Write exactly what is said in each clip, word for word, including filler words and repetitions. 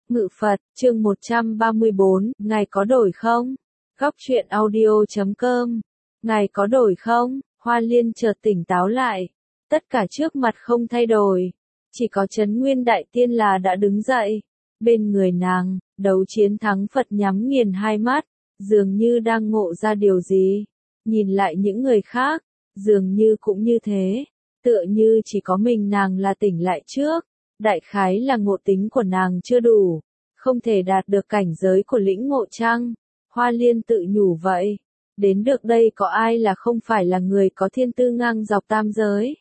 Ngự Phật, chương một trăm ba mươi bốn, ngài có đổi không? Góc truyện audio chấm com. Ngài có đổi không? Hoa Liên chợt tỉnh táo lại. Tất cả trước mặt không thay đổi. Chỉ có Trấn Nguyên Đại Tiên là đã đứng dậy. Bên người nàng, đấu chiến thắng Phật nhắm nghiền hai mắt, dường như đang ngộ ra điều gì. Nhìn lại những người khác, dường như cũng như thế. Tựa như chỉ có mình nàng là tỉnh lại trước. Đại khái là ngộ tính của nàng chưa đủ, không thể đạt được cảnh giới của lĩnh ngộ chăng? Hoa Liên tự nhủ vậy. Đến được đây có ai là không phải là người có thiên tư ngang dọc tam giới?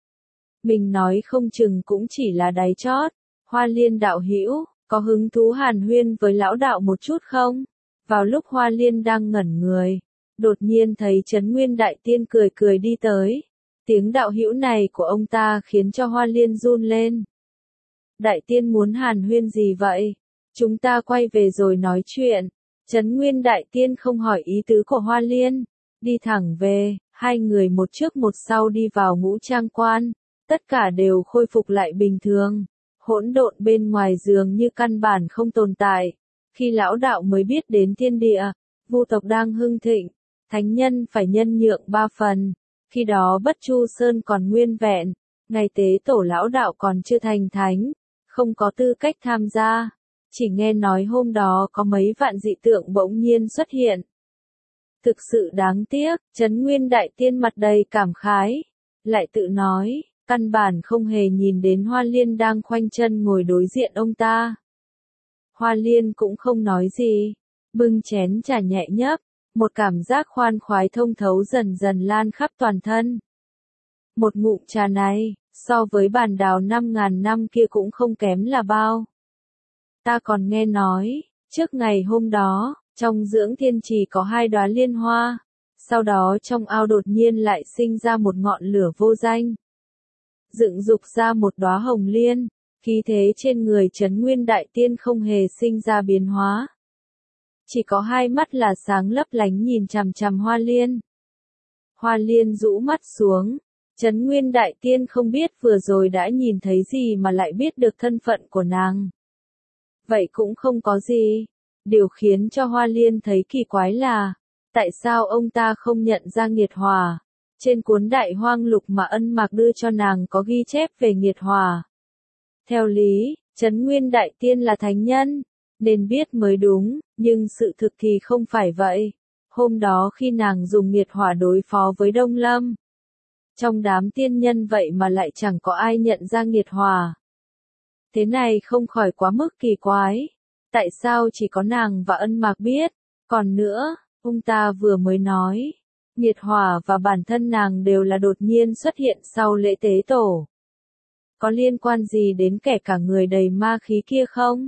Mình nói không chừng cũng chỉ là đáy chót. Hoa Liên đạo hữu, có hứng thú hàn huyên với lão đạo một chút không? Vào lúc Hoa Liên đang ngẩn người, đột nhiên thấy Trấn Nguyên Đại Tiên cười cười đi tới. Tiếng đạo hữu này của ông ta khiến cho Hoa Liên run lên. Đại Tiên muốn hàn huyên gì vậy? Chúng ta quay về rồi nói chuyện. Trấn Nguyên Đại Tiên không hỏi ý tứ của Hoa Liên. Đi thẳng về, hai người một trước một sau đi vào ngũ trang quan. Tất cả đều khôi phục lại bình thường. Hỗn độn bên ngoài dường như căn bản không tồn tại. Khi lão đạo mới biết đến thiên địa, vu tộc đang hưng thịnh. Thánh nhân phải nhân nhượng ba phần. Khi đó Bất Chu Sơn còn nguyên vẹn. Ngày tế tổ lão đạo còn chưa thành thánh. Không có tư cách tham gia, chỉ nghe nói hôm đó có mấy vạn dị tượng bỗng nhiên xuất hiện. Thực sự đáng tiếc, Trấn Nguyên Đại Tiên mặt đầy cảm khái, lại tự nói, căn bản không hề nhìn đến Hoa Liên đang khoanh chân ngồi đối diện ông ta. Hoa Liên cũng không nói gì, bưng chén trà nhẹ nhấp, một cảm giác khoan khoái thông thấu dần dần lan khắp toàn thân. Một ngụm trà này, so với bàn đào năm ngàn năm kia cũng không kém là bao. Ta còn nghe nói, trước ngày hôm đó, trong dưỡng thiên trì có hai đóa liên hoa, sau đó trong ao đột nhiên lại sinh ra một ngọn lửa vô danh. Dựng dục ra một đóa hồng liên, khí thế trên người Trấn Nguyên Đại Tiên không hề sinh ra biến hóa. Chỉ có hai mắt là sáng lấp lánh nhìn chằm chằm Hoa Liên. Hoa Liên rũ mắt xuống. Trấn Nguyên Đại Tiên không biết vừa rồi đã nhìn thấy gì mà lại biết được thân phận của nàng. Vậy cũng không có gì. Điều khiến cho Hoa Liên thấy kỳ quái là, tại sao ông ta không nhận ra nghiệt hỏa? Trên cuốn Đại Hoang Lục mà Ân Mạc đưa cho nàng có ghi chép về nghiệt hỏa. Theo lý, Trấn Nguyên Đại Tiên là thánh nhân, nên biết mới đúng, nhưng sự thực thì không phải vậy. Hôm đó khi nàng dùng nghiệt hỏa đối phó với Đông Lâm, trong đám tiên nhân vậy mà lại chẳng có ai nhận ra nghiệt hỏa. Thế này không khỏi quá mức kỳ quái. Tại sao chỉ có nàng và Ân Mạc biết? Còn nữa, ông ta vừa mới nói, nghiệt hỏa và bản thân nàng đều là đột nhiên xuất hiện sau lễ tế tổ. Có liên quan gì đến kẻ cả người đầy ma khí kia không?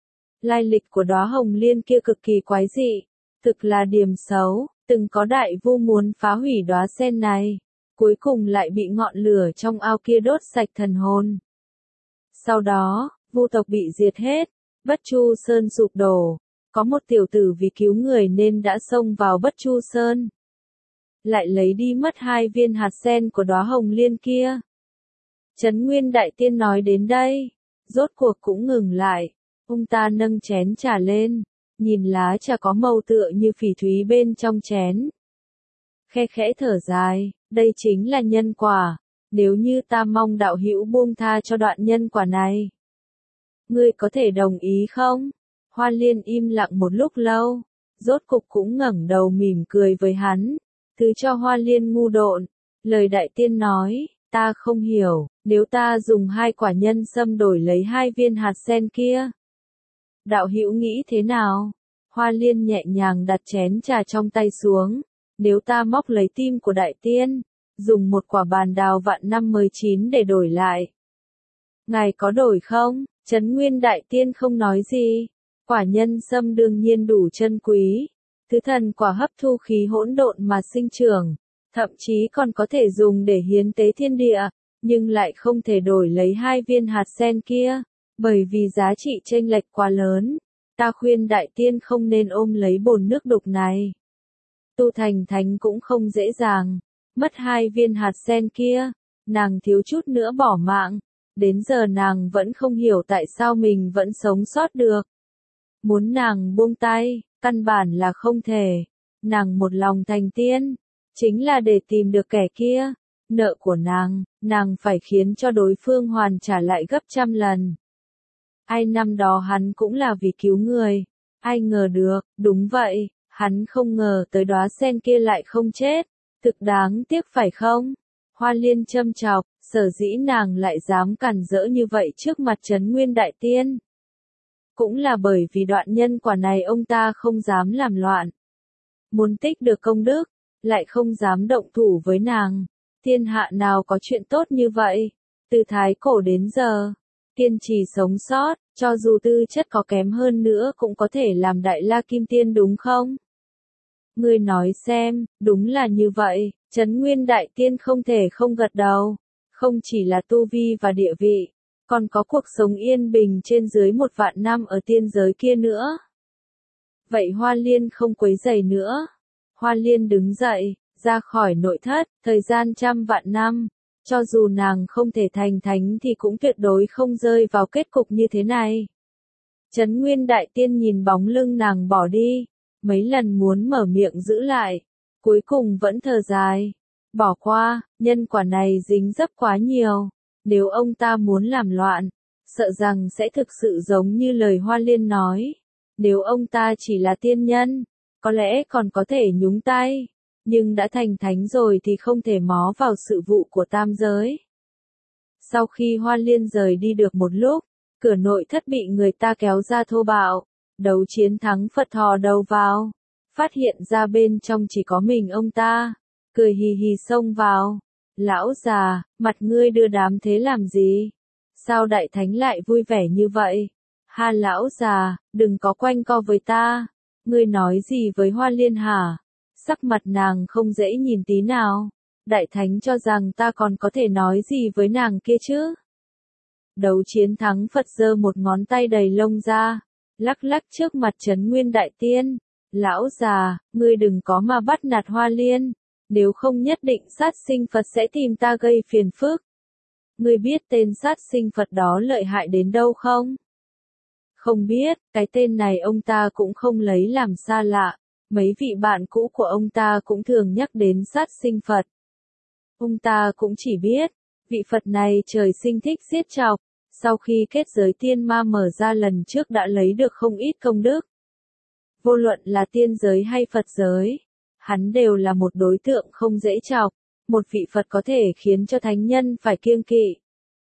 Lai lịch của đóa hồng liên kia cực kỳ quái dị, thực là điềm xấu, từng có đại vu muốn phá hủy đóa sen này. Cuối cùng lại bị ngọn lửa trong ao kia đốt sạch thần hồn. Sau đó, vu tộc bị diệt hết, Bất Chu Sơn sụp đổ. Có một tiểu tử vì cứu người nên đã xông vào Bất Chu Sơn. Lại lấy đi mất hai viên hạt sen của đóa hồng liên kia. Trấn Nguyên Đại Tiên nói đến đây, rốt cuộc cũng ngừng lại. Ông ta nâng chén trà lên, nhìn lá trà có màu tựa như phỉ thúy bên trong chén. Khe khẽ thở dài. Đây chính là nhân quả, nếu như ta mong đạo hữu buông tha cho đoạn nhân quả này. Ngươi có thể đồng ý không? Hoa Liên im lặng một lúc lâu, rốt cục cũng ngẩng đầu mỉm cười với hắn. Thứ cho Hoa Liên ngu độn, lời Đại Tiên nói, ta không hiểu, nếu ta dùng hai quả nhân sâm đổi lấy hai viên hạt sen kia. Đạo hữu nghĩ thế nào? Hoa Liên nhẹ nhàng đặt chén trà trong tay xuống. Nếu ta móc lấy tim của Đại Tiên, dùng một quả bàn đào vạn năm mới chín để đổi lại. Ngài có đổi không? Trấn Nguyên Đại Tiên không nói gì. Quả nhân sâm đương nhiên đủ chân quý. Thứ thần quả hấp thu khí hỗn độn mà sinh trưởng. Thậm chí còn có thể dùng để hiến tế thiên địa. Nhưng lại không thể đổi lấy hai viên hạt sen kia. Bởi vì giá trị chênh lệch quá lớn. Ta khuyên Đại Tiên không nên ôm lấy bồn nước đục này. Tu thành thánh cũng không dễ dàng, mất hai viên hạt sen kia, nàng thiếu chút nữa bỏ mạng, đến giờ nàng vẫn không hiểu tại sao mình vẫn sống sót được. Muốn nàng buông tay, căn bản là không thể. Nàng một lòng thành tiên, chính là để tìm được kẻ kia. Nợ của nàng, nàng phải khiến cho đối phương hoàn trả lại gấp trăm lần. Ai năm đó hắn cũng là vì cứu người. Ai ngờ được, đúng vậy, hắn không ngờ tới đóa sen kia lại không chết. Thực đáng tiếc phải không? Hoa Liên châm chọc, sở dĩ nàng lại dám cản rỡ như vậy trước mặt Trấn Nguyên Đại Tiên. Cũng là bởi vì đoạn nhân quả này ông ta không dám làm loạn. Muốn tích được công đức, lại không dám động thủ với nàng. Thiên hạ nào có chuyện tốt như vậy? Từ thái cổ đến giờ, kiên trì sống sót, cho dù tư chất có kém hơn nữa cũng có thể làm đại la kim tiên đúng không? Ngươi nói xem, đúng là như vậy, Trấn Nguyên Đại Tiên không thể không gật đầu. Không chỉ là tu vi và địa vị, còn có cuộc sống yên bình trên dưới một vạn năm ở tiên giới kia nữa. Vậy Hoa Liên không quấy rầy nữa. Hoa Liên đứng dậy, ra khỏi nội thất, thời gian trăm vạn năm. Cho dù nàng không thể thành thánh thì cũng tuyệt đối không rơi vào kết cục như thế này. Trấn Nguyên Đại Tiên nhìn bóng lưng nàng bỏ đi, mấy lần muốn mở miệng giữ lại, cuối cùng vẫn thở dài. Bỏ qua, nhân quả này dính dấp quá nhiều. Nếu ông ta muốn làm loạn, sợ rằng sẽ thực sự giống như lời Hoa Liên nói. Nếu ông ta chỉ là tiên nhân, có lẽ còn có thể nhúng tay. Nhưng đã thành thánh rồi thì không thể mó vào sự vụ của tam giới. Sau khi Hoa Liên rời đi được một lúc, cửa nội thất bị người ta kéo ra thô bạo. Đấu chiến thắng Phật thò đầu vào. Phát hiện ra bên trong chỉ có mình ông ta. Cười hì hì xông vào. Lão già, mặt ngươi đưa đám thế làm gì? Sao đại thánh lại vui vẻ như vậy? Ha lão già, đừng có quanh co với ta. Ngươi nói gì với Hoa Liên hả? Sắc mặt nàng không dễ nhìn tí nào. Đại thánh cho rằng ta còn có thể nói gì với nàng kia chứ? Đấu chiến thắng Phật giơ một ngón tay đầy lông ra, lắc lắc trước mặt Trấn Nguyên Đại Tiên. Lão già, ngươi đừng có mà bắt nạt Hoa Liên. Nếu không nhất định sát sinh Phật sẽ tìm ta gây phiền phức. Ngươi biết tên sát sinh Phật đó lợi hại đến đâu không? Không biết, cái tên này ông ta cũng không lấy làm xa lạ. Mấy vị bạn cũ của ông ta cũng thường nhắc đến sát sinh Phật. Ông ta cũng chỉ biết, vị Phật này trời sinh thích giết chọc. Sau khi kết giới tiên ma mở ra lần trước đã lấy được không ít công đức. Vô luận là tiên giới hay Phật giới, hắn đều là một đối tượng không dễ chọc, một vị Phật có thể khiến cho thánh nhân phải kiêng kỵ.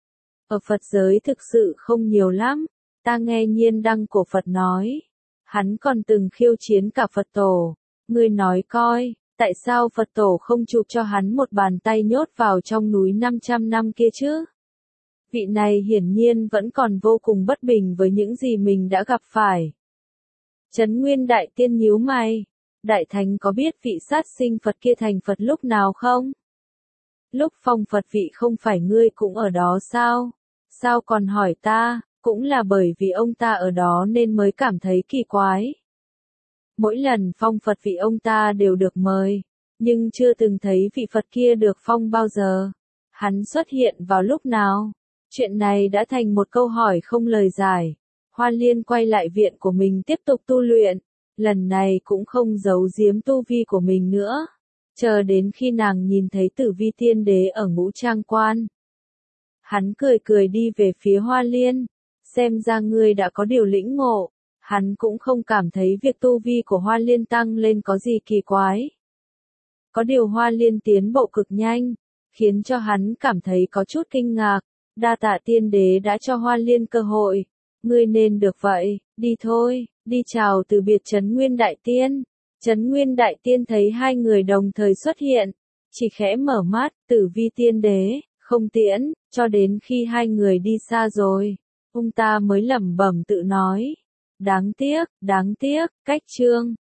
Ở Phật giới thực sự không nhiều lắm, ta nghe Nhiên Đăng của Phật nói, hắn còn từng khiêu chiến cả Phật tổ. Ngươi nói coi, tại sao Phật tổ không chụp cho hắn một bàn tay nhốt vào trong núi năm trăm năm kia chứ? Vị này hiển nhiên vẫn còn vô cùng bất bình với những gì mình đã gặp phải. Trấn Nguyên Đại Tiên nhíu mày. Đại Thánh có biết vị sát sinh Phật kia thành Phật lúc nào không? Lúc phong Phật vị không phải ngươi cũng ở đó sao? Sao còn hỏi ta? Cũng là bởi vì ông ta ở đó nên mới cảm thấy kỳ quái. Mỗi lần phong Phật vị ông ta đều được mời, nhưng chưa từng thấy vị Phật kia được phong bao giờ. Hắn xuất hiện vào lúc nào? Chuyện này đã thành một câu hỏi không lời giải. Hoa Liên quay lại viện của mình tiếp tục tu luyện. Lần này cũng không giấu giếm tu vi của mình nữa. Chờ đến khi nàng nhìn thấy Tử Vi Tiên Đế ở Ngũ Trang Quan. Hắn cười cười đi về phía Hoa Liên. Xem ra ngươi đã có điều lĩnh ngộ. Hắn cũng không cảm thấy việc tu vi của Hoa Liên tăng lên có gì kỳ quái. Có điều Hoa Liên tiến bộ cực nhanh, khiến cho hắn cảm thấy có chút kinh ngạc. Đa tạ Tiên Đế đã cho Hoa Liên cơ hội. Ngươi nên được vậy, đi thôi, đi chào từ biệt Trấn Nguyên Đại Tiên. Trấn Nguyên Đại Tiên thấy hai người đồng thời xuất hiện, chỉ khẽ mở mắt. Tử Vi Tiên Đế, không tiễn, cho đến khi hai người đi xa rồi, ông ta mới lẩm bẩm tự nói. Đáng tiếc, đáng tiếc, cách chương.